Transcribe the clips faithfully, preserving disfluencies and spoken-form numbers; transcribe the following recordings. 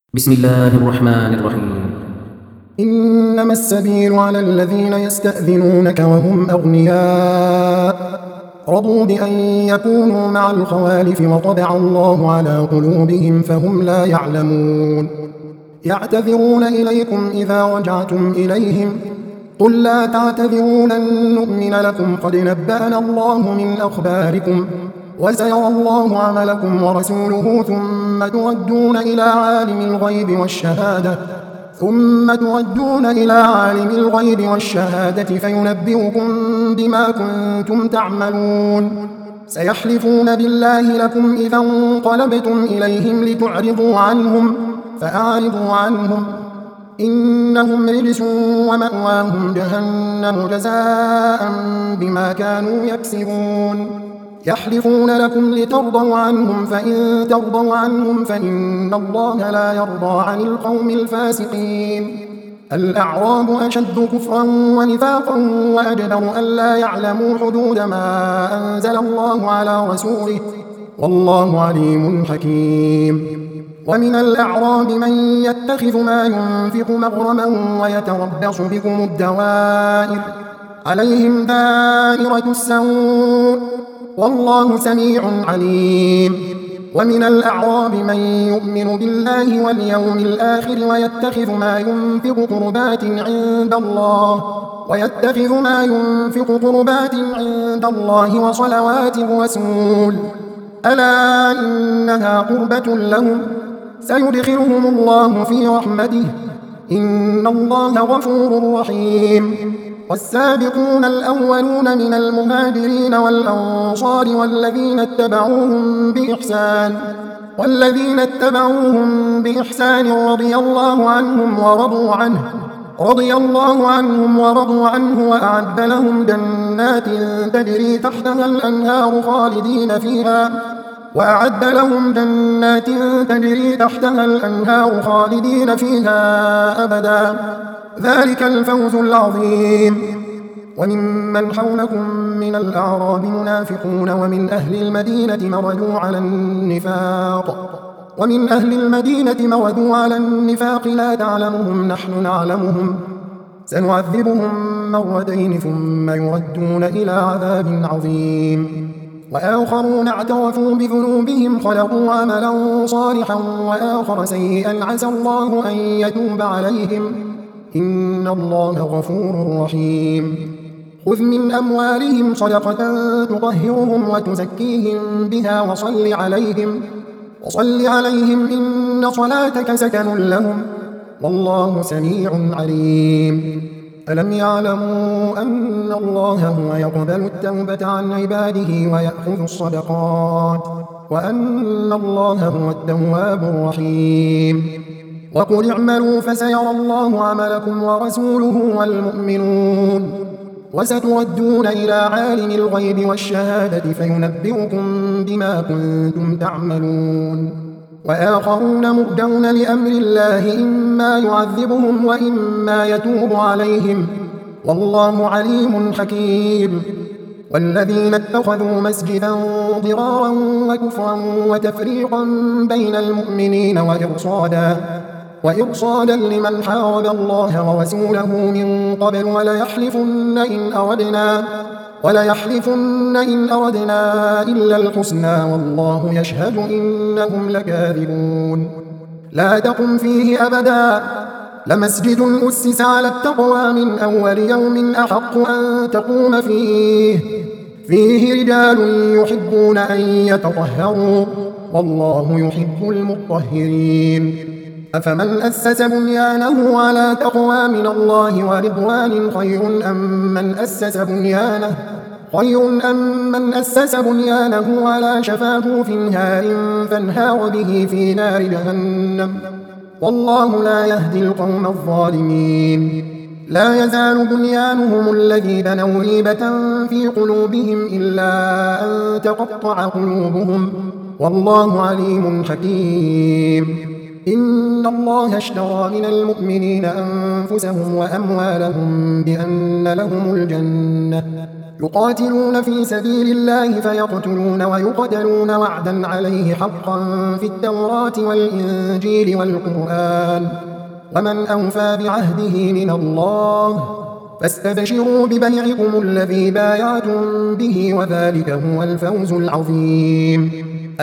بسم الله الرحمن الرحيم. إنما السبيل على الذين يستأذنونك وهم أغنياء رضوا بأن يكونوا مع الخوالف وطبع الله على قلوبهم فهم لا يعلمون. يعتذرون إليكم إذا رجعتم إليهم قل لا تعتذروا لن نؤمن لكم قد نبأنا الله من أخباركم وسيرى الله عملكم ورسوله ثم تردون إلى عالم الغيب والشهادة ثم تردون إلى عالم الغيب والشهادة فينبئكم بما كنتم تعملون. سيحلفون بالله لكم إذا انقلبتم إليهم لتعرضوا عنهم فأعرضوا عنهم إنهم رجس ومأواهم جهنم جزاء بما كانوا يكسبون. يحلفون لكم لترضوا عنهم فإن ترضوا عنهم فإن الله لا يرضى عن القوم الفاسقين. الأعراب أشد كفرا ونفاقا وأجدر أن لا يعلموا حدود ما أنزل الله على رسوله والله عليم حكيم. ومن الأعراب من يتخذ ما ينفق مغرما ويتربص بكم الدوائر عليهم دائرة السوء والله سميع عليم. ومن الأعراب من يؤمن بالله واليوم الآخر ويتخذ ما ينفق قربات عند الله ويتخذ ما ينفق قربات عند الله وصلوات الرسول ألا إنها قربة لهم سيدخلهم الله في رحمته إن الله غفور رحيم. والسابقون الأولون من المهاجرين والأنصار والذين اتبعوهم بإحسان والذين اتبعوهم بإحسان رضي الله عنهم ورضوا عنه رضي الله عنهم ورضوا عنه وأعد لهم جنات تجري تحتها الأنهار خالدين فيها وأعد لهم جنات تجري تحتها الأنهار خالدين فيها أبدا ذلك الفوز العظيم. وممن حولكم من الأعراب منافقون ومن أهل المدينة مردوا على النفاق ومن أهل المدينة مردوا على النفاق لا تعلمهم نحن نعلمهم سنعذبهم مرتين ثم يردون إلى عذاب عظيم. وآخرون اعترفوا بذنوبهم خلقوا عملا صالحا وآخر سيئا عسى الله أن يتوب عليهم إن الله غفور رحيم. خذ من أموالهم صدقة تطهرهم وتزكيهم بها وصل عليهم وصل عليهم إن صلاتك سكن لهم والله سميع عليم. ألم يعلموا أن الله هو يقبل التوبة عن عباده ويأخذ الصدقات وأن الله هو التواب الرحيم. وقل اعملوا فسيرى الله عملكم ورسوله والمؤمنون وستردون إلى عالم الغيب والشهادة فينبئكم بما كنتم تعملون. وآخرون مردون لأمر الله إما يعذبهم وإما يتوب عليهم والله عليم حكيم. والذين اتخذوا مسجدا ضرارا وكفرا وتفريقا بين المؤمنين وإرصادا وإرصادا لمن حارب الله ورسوله من قبل وليحلفن إن أردنا وليحلفن إن أردنا إلا الحسنى والله يشهد إنهم لكاذبون. لا تقم فيه أبدا لمسجد أسس على التقوى من أول يوم أحق أن تقوم فيه فيه رجال يحبون أن يتطهروا والله يحب المطهرين. أفمن أسس بنيانه على تقوى من الله ورضوان خير أم من أسس بنيانه خير أم من أسس بنيانه على شفا جرف هار فانهار به في نار جهنم والله لا يهدي القوم الظالمين. لا يزال بنيانهم الذي بنوا ريبة في قلوبهم إلا أن تقطع قلوبهم والله عليم حكيم. إن الله اشترى من المؤمنين أنفسهم وأموالهم بأن لهم الجنة يقاتلون في سبيل الله فيقتلون ويقتلون وعدا عليه حقا في التوراة والإنجيل والقرآن ومن أوفى بعهده من الله فاستبشروا ببيعكم الذي بايعتم به وذلك هو الفوز العظيم.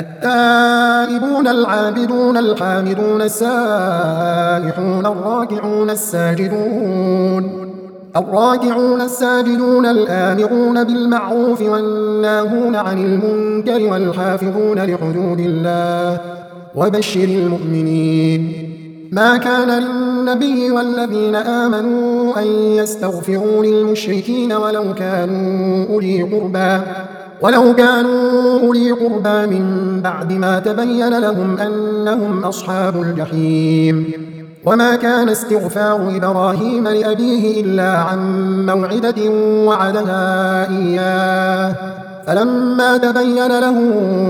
التائبون العابدون الحامدون السائحون الراكعون الساجدون الراكعون الساجدون الآمرون بالمعروف والناهون عن المنكر والحافظون لحدود الله وبشر المؤمنين. ما كان للنبي والذين آمنوا أن يستغفروا للمشركين ولو كانوا أولي قربى ولو كانوا أولي قربى من بعد ما تبين لهم أنهم أصحاب الجحيم. وما كان استغفار إبراهيم لأبيه إلا عن موعدة وعدها إياه فلما تبين له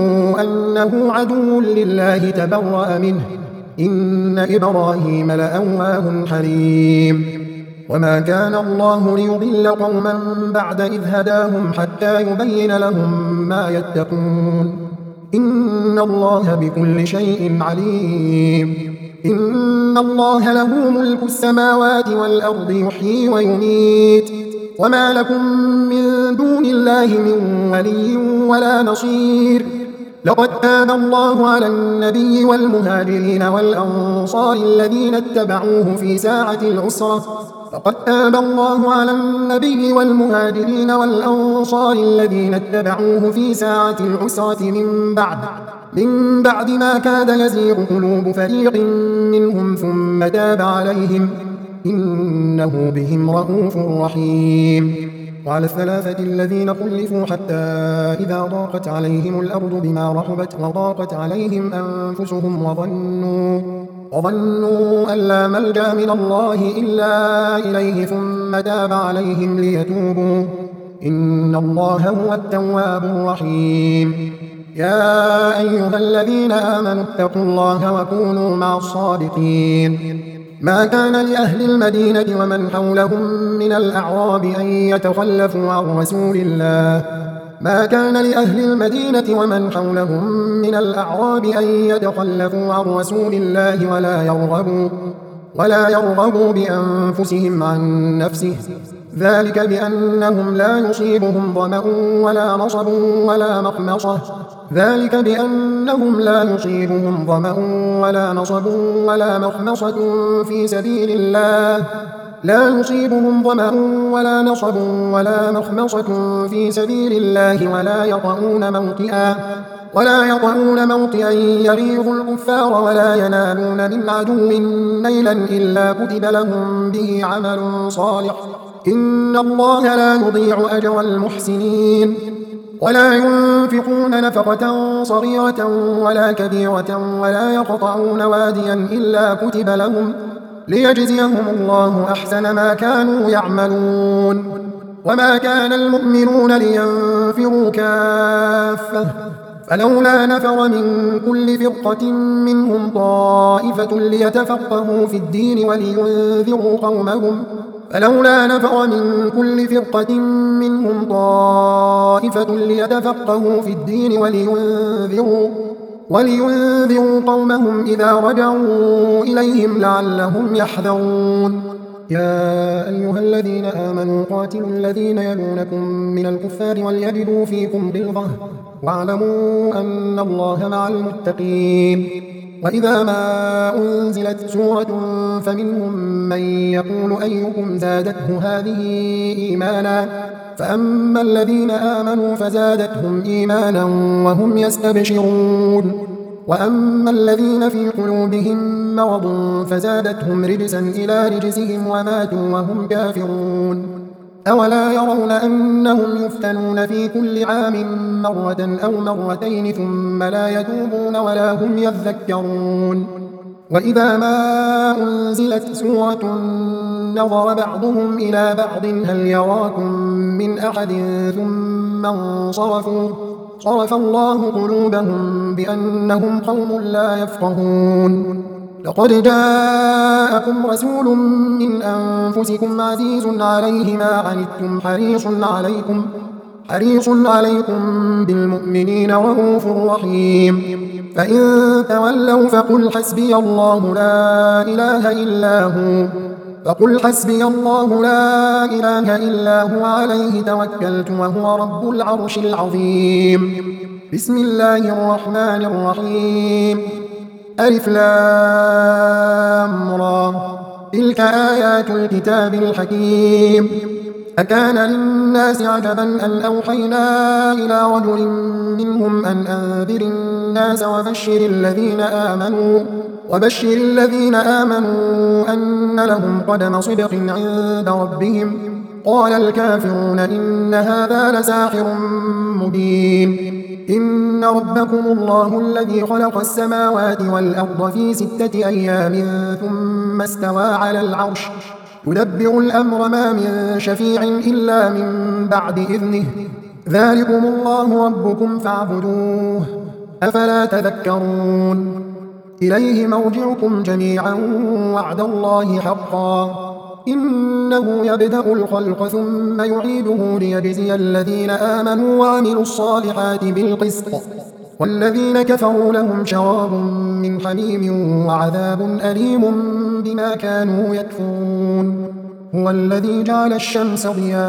أنه عدو لله تبرأ منه إن إبراهيم لأواه حليم. وما كان الله ليضل قوما بعد إذ هداهم حتى يبين لهم ما يتقون إن الله بكل شيء عليم. إن الله له ملك السماوات والأرض يحيي ويميت وما لكم من دون الله من ولي ولا نصير. لقد تاب الله على النبي والمهاجرين والأنصار الذين اتبعوه في ساعة العسرة لقد تاب الله على النبي والمهاجرين والأنصار الذين اتبعوه في ساعة العسرة من بعد من بعد ما كاد يزيغ قلوب فريق منهم ثم تاب عليهم إنه بهم رءوف رحيم. وعلى الثلاثة الذين خلفوا حتى إذا ضاقت عليهم الأرض بما رحبت وضاقت عليهم أنفسهم وظنوا وظنوا أن لا ملجأ من الله إلا إليه ثم تاب عليهم ليتوبوا إن الله هو التواب الرحيم. يا أيها الذين آمنوا اتقوا الله وكونوا مع الصادقين. ما كان لأهل المدينة ومن حولهم من الأعراب أن يتخلفوا عن رسول الله ما كان لأهل المدينة ومن حولهم من الأعراب أن يتخلفوا عن رسول الله ولا يرغبوا ولا يرغبوا بأنفسهم عن نفسه ذلك بأنهم لا يصيبهم ظمأ ولا نصب ولا مخمصة ذلك بأنهم لا يصيبهم ظمأ ولا نصب ولا مخمصة في سبيل الله لا يصيبهم ظمأ ولا نصب ولا مخمصة في سبيل الله ولا يطؤون موطئا ولا يطؤون موطئا يغيظ الكفار ولا ينالون من عدو نيلا إلا كتب لهم به عمل صالح إن الله لا يضيع أجر المحسنين. ولا ينفقون نفقة صغيرة ولا كبيرة ولا يقطعون واديا إلا كتب لهم ليجزيهم الله أحسن ما كانوا يعملون. وما كان المؤمنون لينفروا كافة فلولا نفر من كل فرقة منهم طائفة ليتفقهوا في الدين ولينذروا قومهم فلولا نفر من كل فرقة منهم طائفة ليتفقهوا في الدين ولينذروا ولينذروا قومهم إذا رجعوا إليهم لعلهم يحذرون. يا أيها الذين آمنوا قاتلوا الذين يلونكم من الكفار وليجدوا فيكم غلظة واعلموا أن الله مع المتقين. وإذا ما أنزلت سورة فمنهم من يقول أيكم زادته هذه إيمانا فأما الذين آمنوا فزادتهم إيمانا وهم يستبشرون وأما الذين في قلوبهم مرض فزادتهم رجسا إلى رجسهم وماتوا وهم كافرون. أولا يرون أنهم يفتنون في كل عام مرة أو مرتين ثم لا يتوبون ولا هم يذكرون. وإذا ما أنزلت سورة نظر بعضهم إلى بعض هل يراكم من أحد ثم انصرفوا صرف الله قلوبهم بأنهم قوم لا يفقهون. لقد جاءكم رسول من أنفسكم عزيز عليه ما عنتم حريص عليكم حريص عليكم بالمؤمنين رؤوف رحيم. فإن تولوا فقل حسبي الله لا إله إلا هو فقل حسبي الله لا إله إلا هو عليه توكلت وهو رب العرش العظيم. بسم الله الرحمن الرحيم. ألف لام را تلك آيات الكتاب الحكيم. أكان للناس عجبا أن أوحينا إلى رجل منهم أن أنذر الناس وبشر الذين آمنوا وبشر الذين آمنوا أن لهم قدم صدق عند ربهم. قال الكافرون إن هذا لساحر مبين. إن ربكم الله الذي خلق السماوات والأرض في ستة أيام ثم استوى على العرش يدبر الأمر ما من شفيع إلا من بعد إذنه. ذلكم الله ربكم فاعبدوه أفلا تذكرون. إليه مرجعكم جميعا وعد الله حقا إنه يبدأ الخلق ثم يعيده ليجزي الذين آمنوا وعملوا الصالحات بالقسط والذين كفروا لهم شراب من حميم وعذاب أليم بما كانوا يكفرون. هو الذي جعل الشمس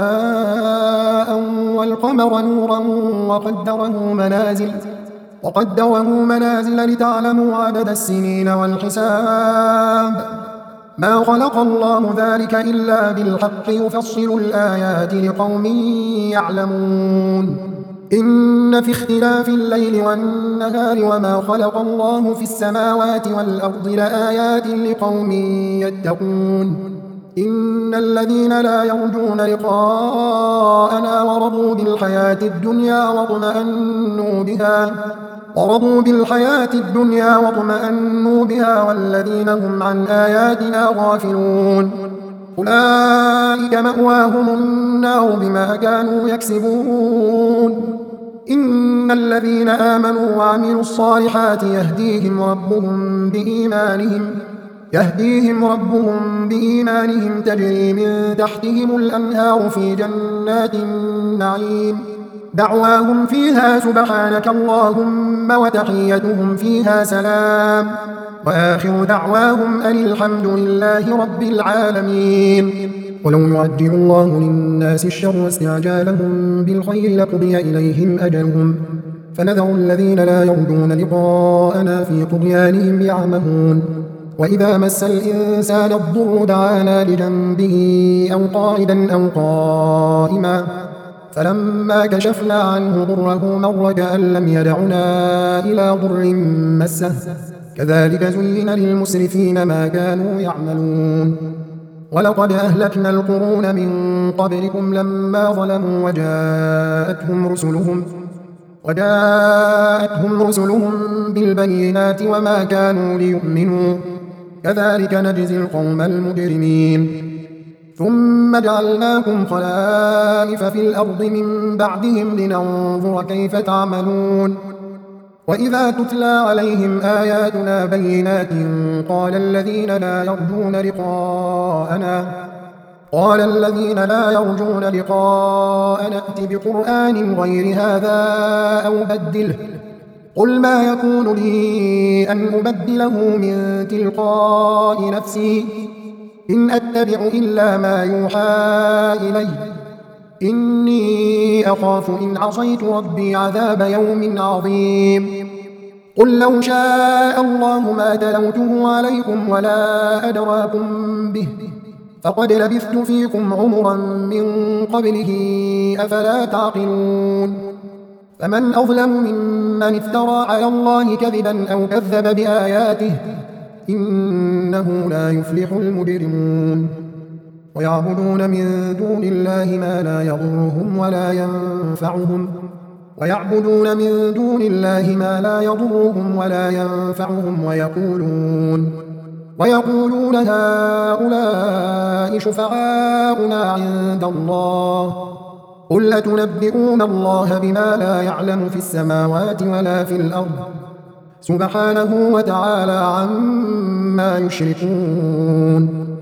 ضياء والقمر نورا وقدره منازل وقدره منازل لتعلموا عدد السنين والحساب. ما خلق الله ذلك إلا بالحق يفصل الآيات لقوم يعلمون. إن في اختلاف الليل والنهار وما خلق الله في السماوات والأرض لآيات لقوم يتقون. إن الذين لا يرجون لقاءنا ورضوا بالحياة الدنيا واطمأنوا بها ورضوا بالحياة الدنيا واطمأنوا بها والذين هم عن آياتنا غافلون أولئك مأواهم النار بما كانوا يكسبون. إن الذين آمنوا وعملوا الصالحات يهديهم ربهم بإيمانهم يهديهم ربهم بإيمانهم تجري من تحتهم الأنهار في جنات النعيم. دعواهم فيها سبحانك اللهم وتحيتهم فيها سلام وآخر دعواهم أن الحمد لله رب العالمين. ولو يعجل الله للناس الشر استعجالهم بالخير لقضي إليهم أجلهم فنذر الذين لا يرجون لقاءنا في طغيانهم يعمهون. وإذا مس الإنسان الضر دعانا لجنبه أو قاعدا أو قائما فلما كشفنا عنه ضره مر كأن لم يدعنا إلى ضر مسه كذلك زين للمسرفين ما كانوا يعملون. ولقد أهلكنا القرون من قبلكم لما ظلموا وجاءتهم رسلهم وجاءتهم رسلهم بالبينات وما كانوا ليؤمنوا كذلك نجزي القوم المجرمين. ثم جعلناكم خلائف في الأرض من بعدهم لننظر كيف تعملون. وإذا تتلى عليهم آياتنا بينات قال الذين لا يرجون لقاءنا قال الذين لا يرجون لقاءنا ائت بقرآن غير هذا أو بدله قل ما يكون لي أن أبدله من تلقاء نفسي إن أتبع إلا ما يوحى إلي إني أخاف إن عصيت ربي عذاب يوم عظيم. قل لو شاء الله ما تلوته عليكم ولا أدراكم به فقد لبثت فيكم عمرا من قبله أفلا تعقلون. فمن أظلم ممن افترى على الله كذبا أو كذب بآياته إنه لا يفلح المجرمون. ويعبدون من دون الله ما لا يضرهم ولا ينفعهم ويعبدون من دون الله ما لا يضرهم ولا ينفعهم ويقولون ويقولون هؤلاء شفعاؤنا عند الله قل أتنبئون الله بما لا يعلم في السماوات ولا في الأرض سبحانه وتعالى عما يشركون.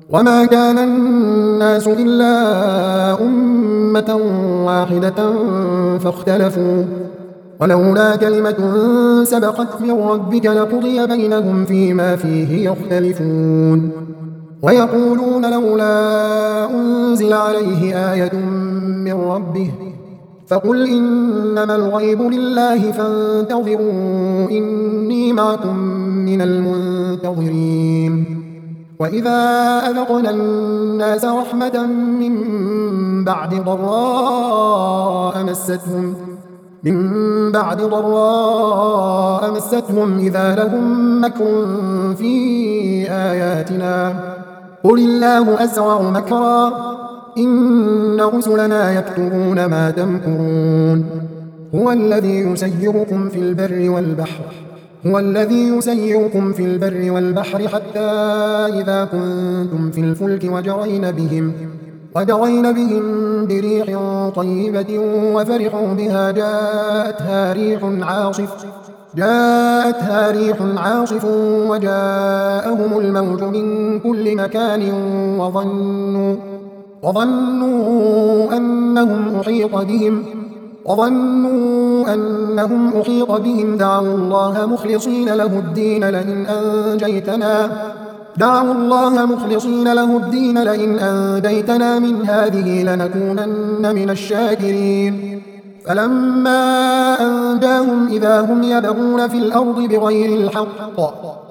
وما كان الناس إلا أمة واحدة فاختلفوا ولولا كلمة سبقت من ربك لقضي بينهم فيما فيه يختلفون ويقولون لولا أنزل عليه آية من ربه فقل إنما الغيب لله فانتظروا إني معكم من المنتظرين وإذا أذقنا الناس رحمة من بعد ضراء مستهم من بعد ضراء مستهم إذا لهم مكر في آياتنا قل الله أسرع مكرا إن رسلنا يكتبون ما تمكرون هو الذي يسيركم في البر والبحر هو الذي يسيركم في البر والبحر حتى إذا كنتم في الفلك وجرين بهم وجرين بهم بريح طيبة وفرحوا بها جاءتها ريح عاصف جاءتها ريح عاصف وجاءهم الموج من كل مكان وظنوا وظنوا أنهم أحيط بهم وظنوا أنهم أحيط بهم دعوا الله مخلصين له الدين لئن أنجيتنا دعوا الله مخلصين له الدين لئن أنجيتنا من هذه لنكونن من الشاكرين فلما أنجاهم إذا هم يبغون في الأرض بغير الحق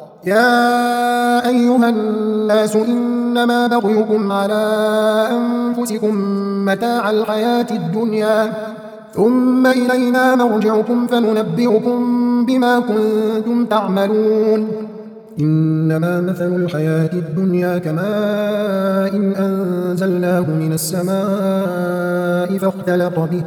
يا أيها الناس إنما بغيكم على أنفسكم متاع الحياة الدنيا ثم إلينا مرجعكم فننبئكم بما كنتم تعملون إنما مثل الحياة الدنيا كماء إن أنزلناه من السماء فاختلط به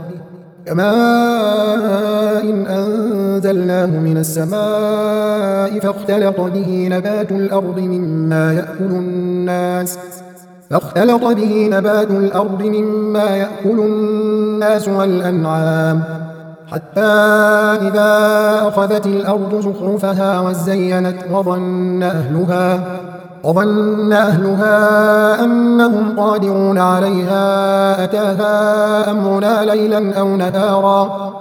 كماء إن أنزلناه من السماء فاختلط به نبات الأرض مما يأكل الناس فاختلط به نبات الأرض مما يأكل الناس والأنعام حتى إذا أخذت الأرض زخرفها وزينت وظن أهلها وظن أهلها أنهم قادرون عليها أتاها أمرنا ليلا أو نهارا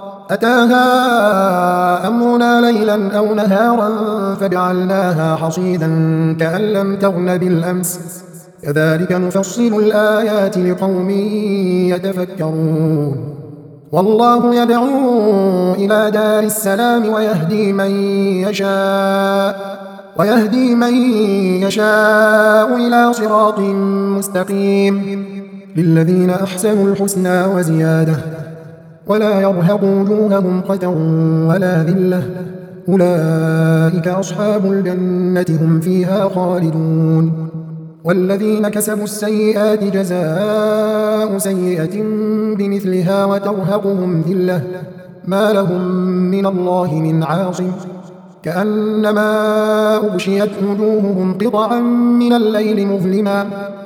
أتاها أمرنا ليلا أو نهارا فجعلناها حصيدا كأن لم تغن بالأمس كذلك نفصل الآيات لقوم يتفكرون والله يدعو إلى دار السلام ويهدي من يشاء ويهدي من يشاء إلى صراط مستقيم للذين أحسنوا الحسنى وزيادة ولا يرهق وجوههم قتر ولا ذلة أولئك أصحاب الجنة هم فيها خالدون والذين كسبوا السيئات جزاء سيئة بمثلها وترهقهم ذلة ما لهم من الله من عاصم كأنما أغشيت وجوههم قطعا من الليل مظلما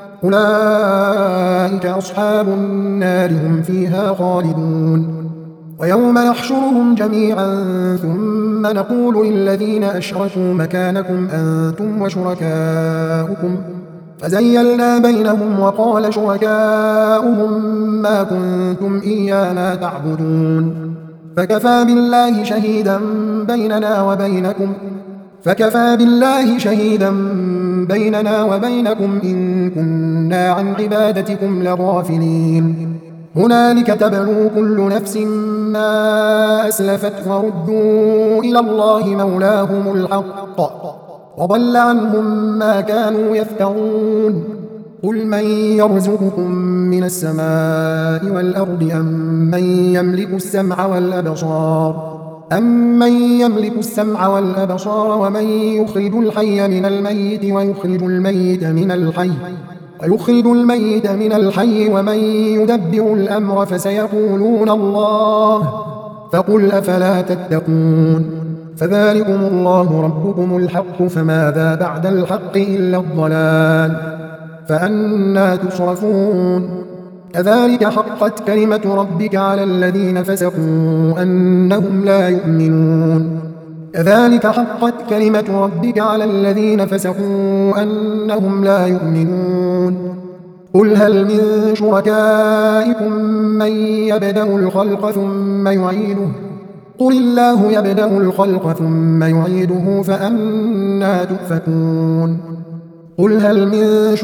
أولئك أصحاب النار هم فيها خالدون ويوم نحشرهم جميعا ثم نقول للذين أشركوا مكانكم أنتم وشركاؤكم فزيلنا بينهم وقال شركاؤهم ما كنتم إيانا تعبدون فكفى بالله شهيدا بيننا وبينكم فكفى بالله شهيدا بيننا وبينكم إن كنا عن عبادتكم لغافلين هنالك تبلو كل نفس ما أسلفت وردوا إلى الله مولاهم الحق وضل عنهم ما كانوا يفترون قل من يرزقكم من السماء والأرض أم من يملك السمع والأبصار أمن يملك السمع والأبصار ومن يخرج الحي من الميت ويخرج الميت من الحي ويخرج الميت من الحي ومن يدبر الأمر فسيقولون الله فقل أفلا تتقون فذلكم الله ربكم الحق فماذا بعد الحق إلا الضلال فأنى تصرفون كذلك حقت كلمة ربك على الذين فسقوا أنهم لا يؤمنون كذلك حقت كلمة ربك على الذين فسقوا أنهم لا يؤمنون قل هل من شركائكم من يبدأ الخلق ثم يعيده قل الله يبدأ الخلق ثم يعيده فأنى تؤفكون قل هل من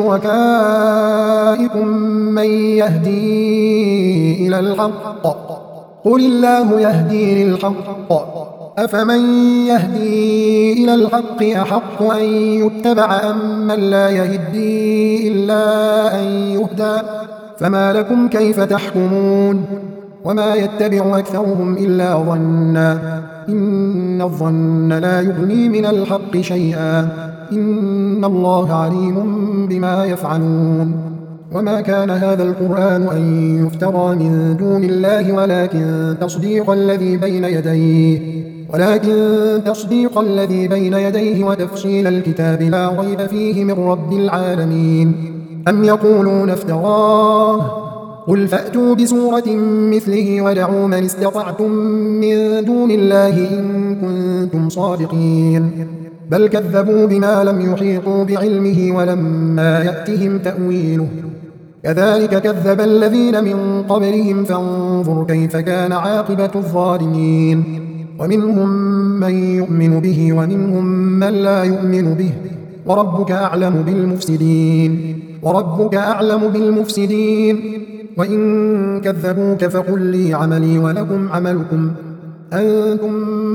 شركائكم من يهدي إلى الحق قل الله يهدي للحق أفمن يهدي إلى الحق أحق أن يتبع أم من لا يهدي إلا أن يهدى فما لكم كيف تحكمون وما يتبع أكثرهم إلا ظنا إن الظن لا يغني من الحق شيئا إن الله عليم بما يفعلون وما كان هذا القرآن أن يفترى من دون الله ولكن تصديق الذي بين يديه ولكن تصديق الذي بين يديه وتفصيل الكتاب لا ريب فيه من رب العالمين أم يقولون افتراه قل فأتوا بسورة مثله ودعوا من استطعتم من دون الله إن كنتم صادقين بل كذبوا بما لم يحيطوا بعلمه ولما يأتهم تأويله كذلك كذب الذين من قبلهم فانظر كيف كان عاقبة الظالمين ومنهم من يؤمن به ومنهم من لا يؤمن به وربك أعلم بالمفسدين وربك أعلم بالمفسدين وإن كذبوك فقل لي عملي ولكم عملكم أنتم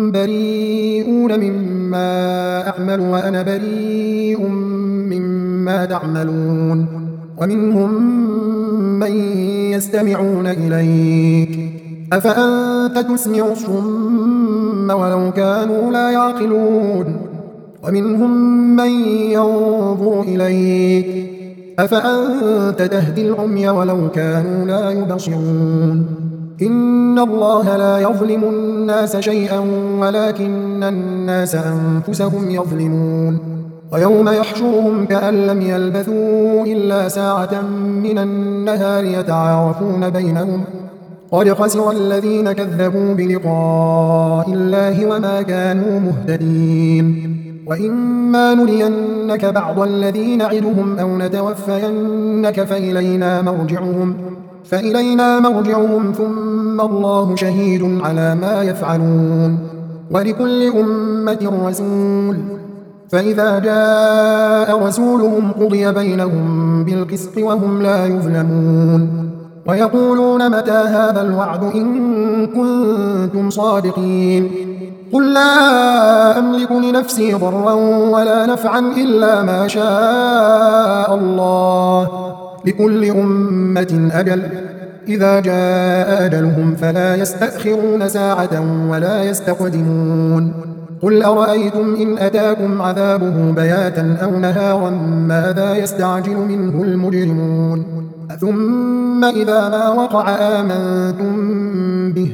بريئون مما أعمل وأنا بريء مما تعملون ومنهم من يستمعون إليك أفأنت تسمع الصم ولو كانوا لا يعقلون ومنهم من ينظر إليك أفأنت تهدي العمي ولو كانوا لا يبصرون إن الله لا يظلم الناس شيئا ولكن الناس أنفسهم يظلمون ويوم يحشرهم كأن لم يلبثوا إلا ساعة من النهار يتعارفون بينهم قد خسر الذين كذبوا بلقاء الله وما كانوا مهتدين وإما نرينك بعض الذي نعدهم أو نتوفينك فإلينا مرجعهم فإلينا مرجعهم ثم الله شهيد على ما يفعلون ولكل أمة رسول فإذا جاء رسولهم قضي بينهم بالقسط وهم لا يظلمون ويقولون متى هذا الوعد إن كنتم صادقين قل لا أملك لنفسي ضرا ولا نفعا إلا ما شاء الله لكل أمة أجل إذا جاء أجلهم فلا يستأخرون ساعة ولا يستقدمون قل أرأيتم إن أتاكم عذابه بياتا أو نهارا ماذا يستعجل منه المجرمون ثم إذا ما وقع آمنتم به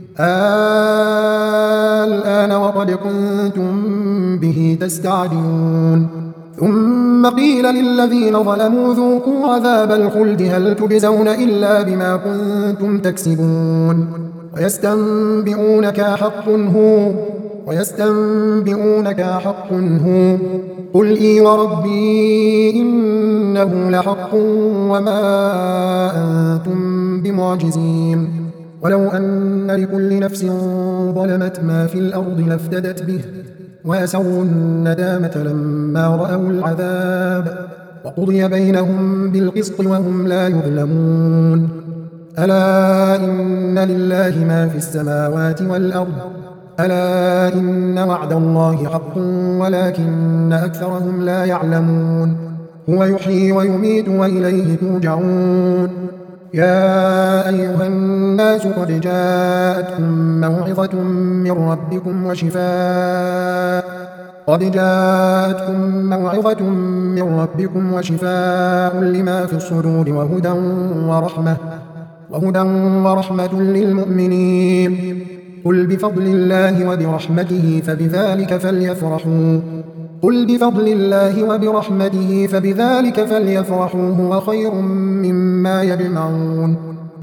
الآن وقد كنتم به تستعجلون ثم قيل للذين ظلموا ذوقوا عذاب الخلد هل تجزون إلا بما كنتم تكسبون ويستنبئونك حق هو ويستنبئونك حق هو قل إي وربي إنه لحق وما أنتم بمعجزين ولو أن لكل نفس ظلمت ما في الأرض لافتدت به وأسروا الندامة لما رأوا العذاب وقضي بينهم بالقسط وهم لا يظلمون ألا إن لله ما في السماوات والأرض ألا إن وعد الله حق ولكن أكثرهم لا يعلمون هو يحيي ويميت وإليه ترجعون يا أيها الناس قد جاءتكم موعظة من ربكم وشفاء قد جاءتكم موعظة من ربكم وشفاء لما في الصدور وهدى ورحمة وهدى ورحمة للمؤمنين قل بفضل الله وبرحمته فبذلك فليفرحوا قل بفضل الله وبرحمته فبذلك فليفرحوا هو خير مما يجمعون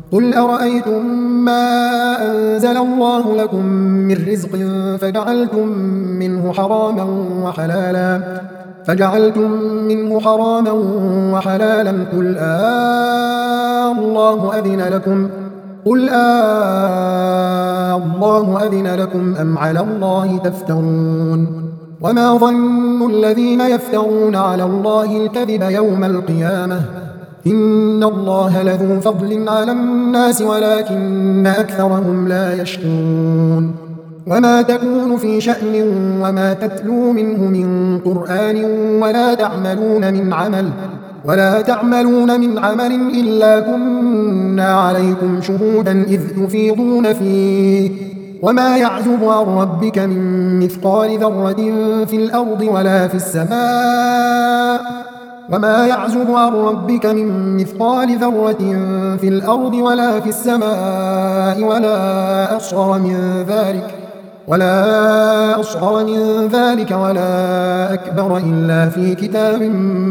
قل أرأيتم ما أنزل الله لكم من رزق فجعلتم منه حراما وحلالا فجعلتم منه حراما وحلالا قل آه الله أذن لكم قل آه الله أذن لكم أم على الله تفترون وما ظن الذين يفترون على الله الكذب يوم القيامة إن الله لذو فضل على الناس ولكن أكثرهم لا يشكرون وما تكون في شأن وما تتلو منه من قرآن ولا تعملون من عمل ولا تعملون من عمل إلا كنا عليكم شهودا إذ تفيضون فيه وما يعزب عن ربك من مثقال ذرة في الأرض ولا في السماء وما يعزب عن ربك من مثقال ذرة في الأرض ولا في السماء ولا أصغر من ذلك ولا أصغر من ذلك ولا أكبر إلا في كتاب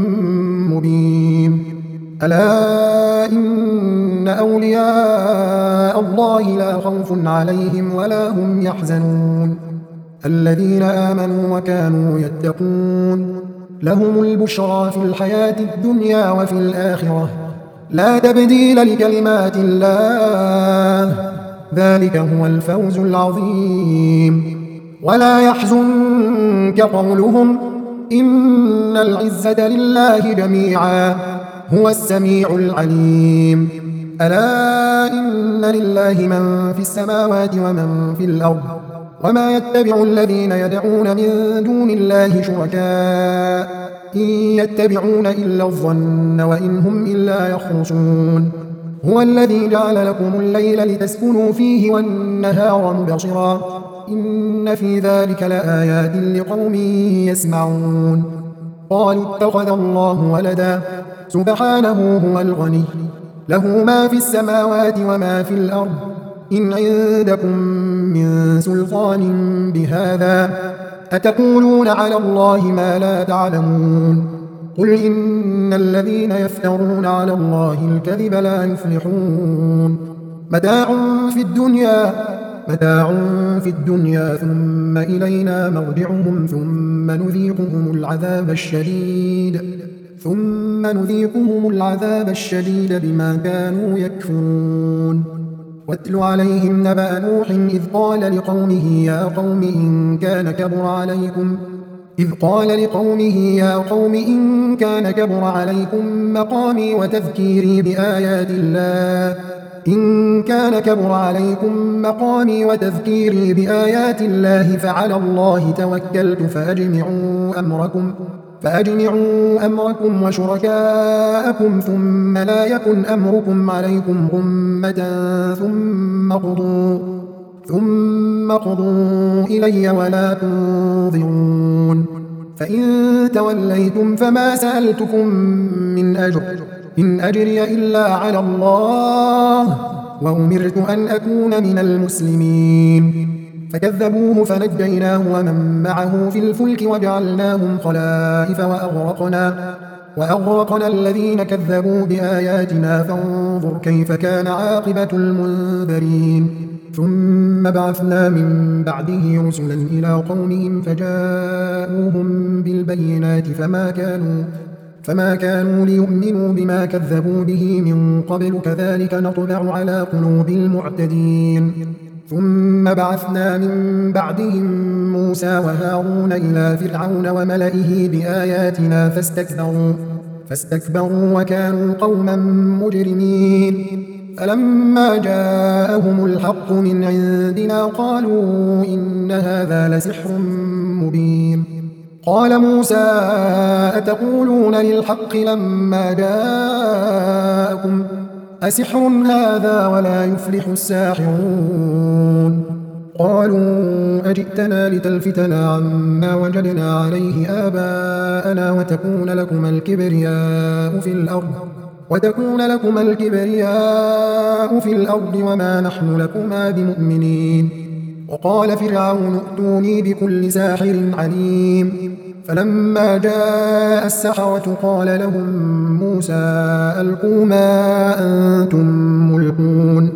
مبين ألا إن أولياء الله لا خوف عليهم ولا هم يحزنون الذين آمنوا وكانوا يتقون لهم البشرى في الحياة الدنيا وفي الآخرة لا تبديل لكلمات الله ذلك هو الفوز العظيم ولا يحزنك قولهم إن العزة لله جميعا هو السميع العليم ألا إن لله من في السماوات ومن في الأرض وما يتبع الذين يدعون من دون الله شركاء إن يتبعون إلا الظن وإن هم إلا يخرصون هو الذي جعل لكم الليل لتسكنوا فيه والنهار مبصرا إن في ذلك لآيات لقوم يسمعون قالوا اتخذ الله ولدا سبحانه هو الغني له ما في السماوات وما في الأرض إن عندكم من سلطان بهذا أتقولون على الله ما لا تعلمون قل إن الذين يفترون على الله الكذب لا يفلحون متاع في الدنيا متاع في الدنيا ثم إلينا مرجعهم ثم نذيقهم العذاب الشديد ثم نذيقهم العذاب الشديد بما كانوا يكفرون واتل عليهم نبأ نوح إذ قال لقومه يا قوم إن كان كبر عليكم إذ قال لقومه يا قوم إن كان كبر عليكم مقامي وتذكيري بآيات الله إن كان كبر عليكم مقامي وتذكيري بآيات الله فعلى الله توكلت فأجمعوا أمركم فأجمعوا أمركم وشركاءكم ثم لا يكن أمركم عليكم غمة ثم قضوا ثم قضوا إلي ولا تنظرون فإن توليتم فما سألتكم من أجر إن أجري إلا على الله وأمرت أن أكون من المسلمين فكذبوه فنجيناه ومن معه في الفلك وجعلناهم خلائف وأغرقنا وأغرقنا الذين كذبوا بآياتنا فانظر كيف كان عاقبة المنذرين ثم بعثنا من بعده رسلا إلى قومهم فجاءوهم بالبينات فما كانوا فما كانوا ليؤمنوا بما كذبوا به من قبل كذلك نطبع على قلوب المعتدين ثم بعثنا من بعدهم موسى وهارون إلى فرعون وملئه بآياتنا فاستكبروا فاستكبروا وكانوا قوما مجرمين فلما جاءهم الحق من عندنا قالوا إن هذا لسحر مبين قال موسى أتقولون للحق لما جاءكم أسحر هذا ولا يفلح الساحرون قالوا أجئتنا لتلفتنا عما وجدنا عليه آباءنا وتكون لكما الكبرياء في الأرض وتكون لكما الكبرياء في الأرض وما نحن لكما بمؤمنين وقال فرعون ائتوني بكل ساحر عليم فلما جاء السحرة قال لهم موسى ألقوا ما أنتم ملقون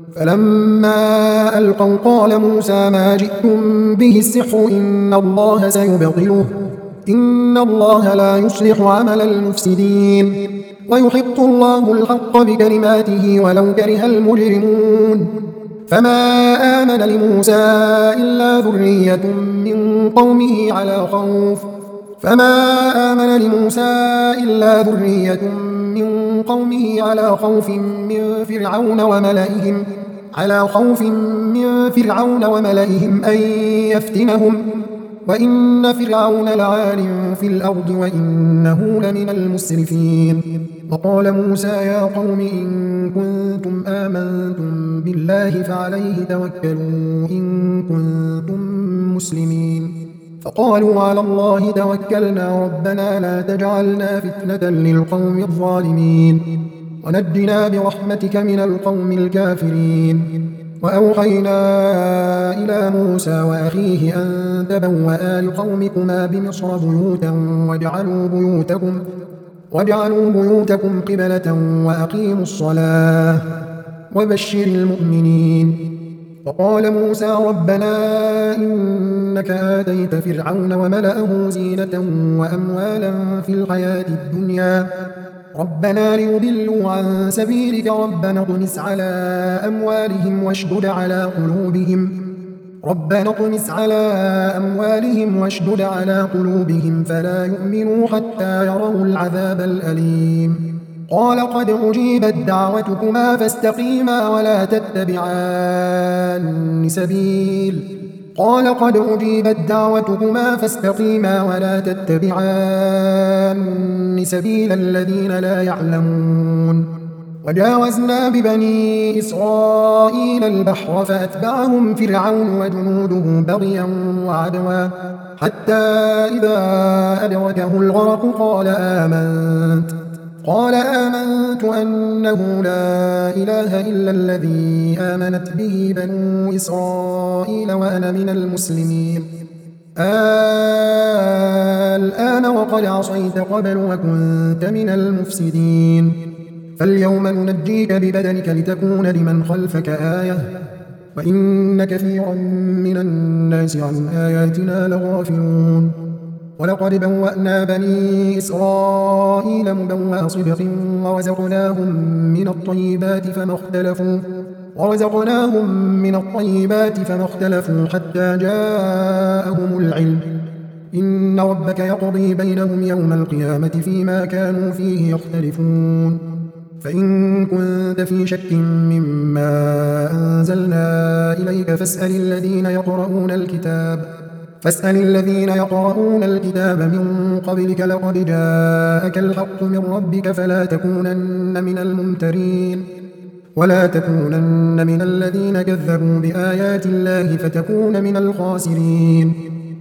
فلما ألقوا قال موسى ما جئتم به السحر إن الله سيبطله إن الله لا يصلح عمل المفسدين ويحق الله الحق بكلماته ولو كره المجرمون فما آمن لموسى إلا ذرية من قومه على خوف فما آمن لموسى إلا ذرية من قومه على خوف من فرعون وملئهم على خوف من فرعون وملئهم أن يفتنهم وإن فرعون لعال في الأرض وإنه لمن المسرفين وقال موسى يا قوم إن كنتم آمنتم بالله فعليه توكلوا إن كنتم مسلمين فقالوا على الله توكلنا ربنا لا تجعلنا فتنة للقوم الظالمين ونجنا برحمتك من القوم الكافرين وأوحينا إلى موسى وأخيه أن تبوأ لقومكما بمصر بيوتا واجعلوا بيوتكم واجعلوا بيوتكم قبلة وأقيموا الصلاة وبشر المؤمنين وقال موسى ربنا إنك آتيت فرعون وملأه زينة وأموالا في الحياة الدنيا ربنا ليضلوا عن سبيلك ربنا اطمس على أموالهم واشدد على قلوبهم ربنا اطمس على أموالهم واشدد على قلوبهم فلا يؤمنوا حتى يروا العذاب الأليم قال قد أجيبت دعوتكما فاستقيما ولا تتبعان سبيل قال قد أجيبت دعوتكما فاستقيما ولا تتبعان سبيل الذين لا يعلمون وجاوزنا ببني إسرائيل البحر فأتبعهم فرعون وجنوده بغيا وعدوا حتى إذا أدركه الغرق قال آمنت قال آمنت أنه لا إله إلا الذي آمنت به بنو إسرائيل وأنا من المسلمين الآن وقد عصيت قبل وكنت من المفسدين فاليوم ننجيك ببدنك لتكون لمن خلفك آية وإن كثيرا من الناس عن آياتنا لغافلون ولقد بوأنا بني إسرائيل مبوأ صدق ورزقناهم من الطيبات فما اختلفوا ورزقناهم من الطيبات فما اختلفوا حتى جاءهم العلم إن ربك يقضي بينهم يوم القيامة فيما كانوا فيه يختلفون فإن كنت في شك مما أنزلنا إليك فاسأل الذين يقرؤون الكتاب فاسأل الذين يقرؤون الكتاب من قبلك لقد جاءك الحق من ربك فلا تكونن من الممترين ولا تكونن من الذين كذبوا بآيات الله فتكون من الخاسرين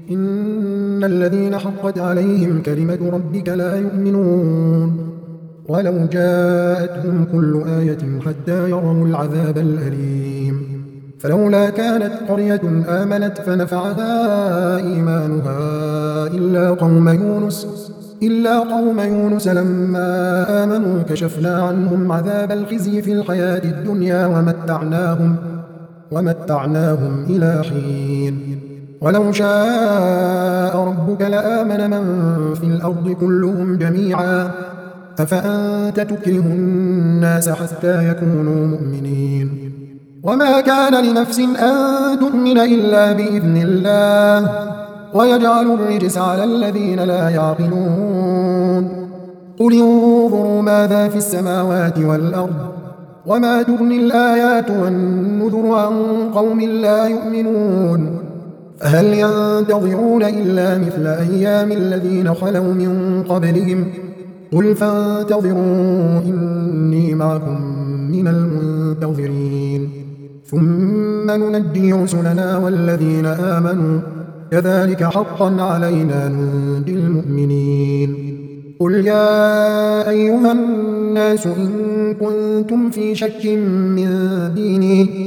إن الذين حقت عليهم كلمة ربك لا يؤمنون ولو جاءتهم كل آية حتى يروا العذاب الأليم فلولا كانت قرية آمنت فنفعها إيمانها إلا قوم يونس إلا قوم يونس لما آمنوا كشفنا عنهم عذاب الخزي في الحياة الدنيا ومتعناهم ومتعناهم إلى حين ولو شاء ربك لآمن من في الأرض كلهم جميعا أفأنت تكره الناس حتى يكونوا مؤمنين وما كان لنفس أن تؤمن إلا بإذن الله ويجعل الرجس على الذين لا يعقلون قل انظروا ماذا في السماوات والأرض وما تغني الآيات والنذر عن قوم لا يؤمنون فهل ينتظرون إلا مثل أيام الذين خلوا من قبلهم قل فانتظروا إني معكم من المنتظرين ثم ننجي رسلنا والذين آمنوا كذلك حقا علينا ننجي المؤمنين قل يا أيها الناس إن كنتم في شك من ديني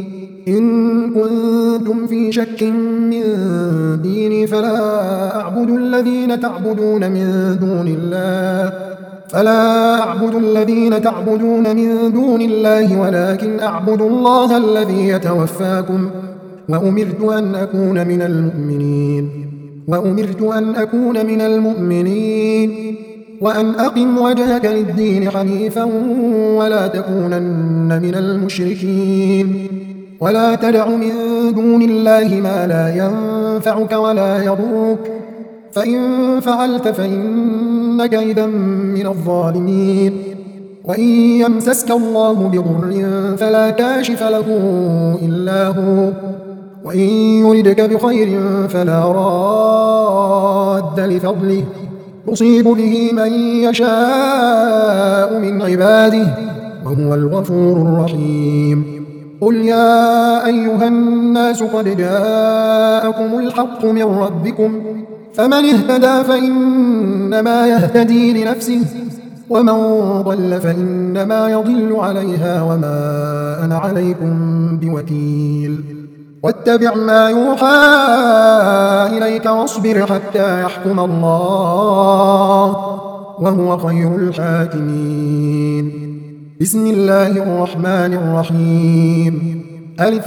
إن كنتم في شك من ديني فلا أعبد الذين تعبدون من دون الله فلا أعبد الذين تعبدون من دون الله ولكن أعبد الله الذي يتوفاكم وأمرت أن أكون من المؤمنين وأمرت أن أكون من المؤمنين وأن أقم وجهك للدين حنيفا ولا تكونن من المشركين ولا تدع من دون الله ما لا ينفعك ولا يضرك فإن فعلت فإنك إذا من الظالمين وإن يمسسك الله بضر فلا كاشف له إلا هو وإن يردك بخير فلا راد لفضله يصيب به من يشاء من عباده وهو الغفور الرحيم قل يا أيها الناس قد جاءكم الحق من ربكم فمن اهتدى فإنما يهتدي لنفسه ومن ضل فإنما يضل عليها وما أنا عليكم بوكيل واتبع ما يوحى إليك واصبر حتى يحكم الله وهو خير الحاكمين بسم الله الرحمن الرحيم ألف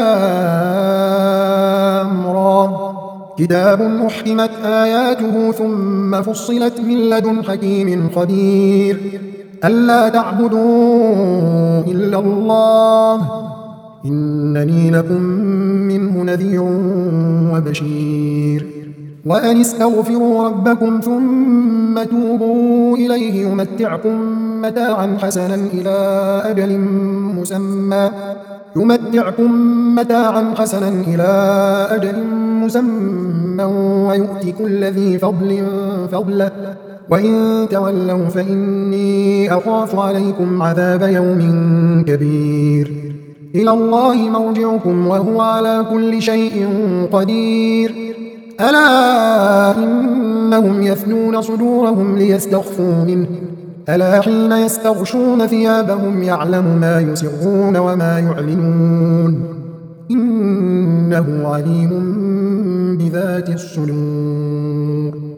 لام را كتاب أحكمت آياته ثم فصلت من لدن حكيم خبير ألا تعبدوا إلا الله إنني لكم منه نذير وبشير وأن استغفروا ربكم ثم توبوا إليه يمتعكم متاعا حسنا إلى أجل مسمى يمتعكم متاعا حسنا إلى أجل مسمى ويؤتي كل ذي فضل فضله وإن تولوا فإني أخاف عليكم عذاب يوم كبير إلى الله مرجعكم وهو على كل شيء قدير ألا إنهم يثنون صدورهم ليستخفوا منه ألا حين يستغشون ثيابهم يعلم ما يسرون وما يعلنون إنه عليم بذات الصدور